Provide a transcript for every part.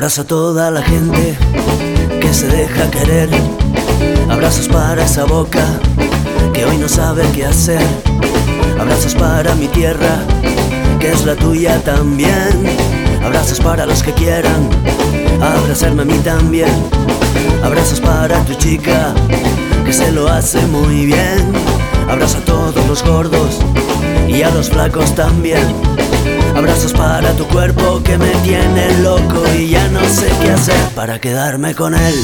Abrazo a toda la gente que se deja querer. Abrazos para esa boca que hoy no sabe qué hacer. Abrazos para mi tierra, que es la tuya también. Abrazos para los que quieran abrazarme a mí también. Abrazos para tu chica, que se lo hace muy bien. Abrazo a todos los gordos y a los flacos también. Abrazos para tu cuerpo que me tiene loco y ya no sé qué hacer para quedarme con él.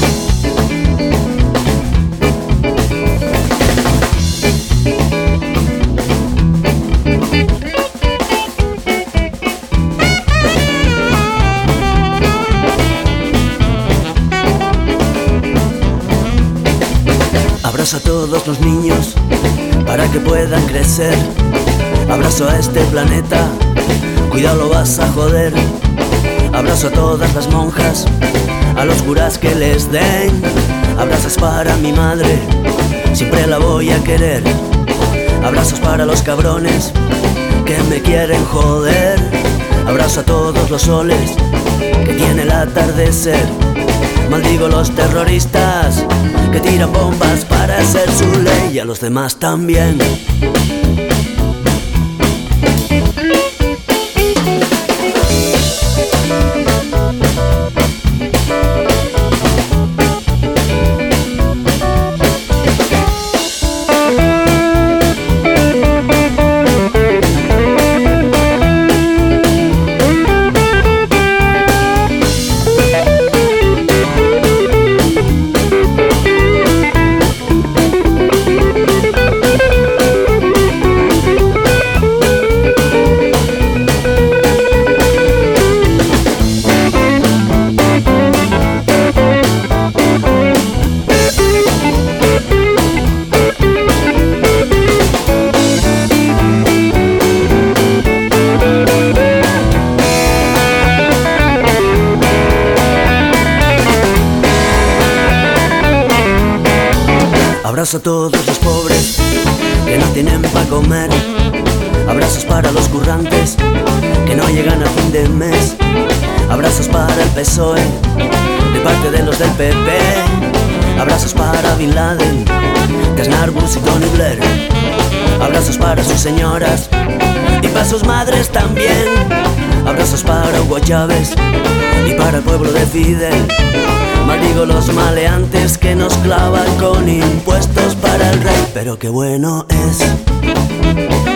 Abrazo a todos los niños para que puedan crecer. Abrazo a este planeta, cuidado lo vas a joder. Abrazo a todas las monjas, a los curas que les den. Abrazos para mi madre, siempre la voy a querer. Abrazos para los cabrones que me quieren joder. Abrazo a todos los soles que tiene el atardecer. Maldigo los terroristas que tiran bombas para hacer su ley, y a los demás también. Abrazo a todos los pobres que no tienen para comer. Abrazos para los currantes que no llegan a fin de mes. Abrazos para el PSOE de parte de los del PP. Abrazos para Bin Laden, de Aznar, Bush y Tony Blair. Abrazos para sus señoras y para sus madres también. Abrazos para Hugo Chávez y para el pueblo de Fidel. Maldigo los maleantes que nos clavan con impuestos para el rey, pero qué bueno es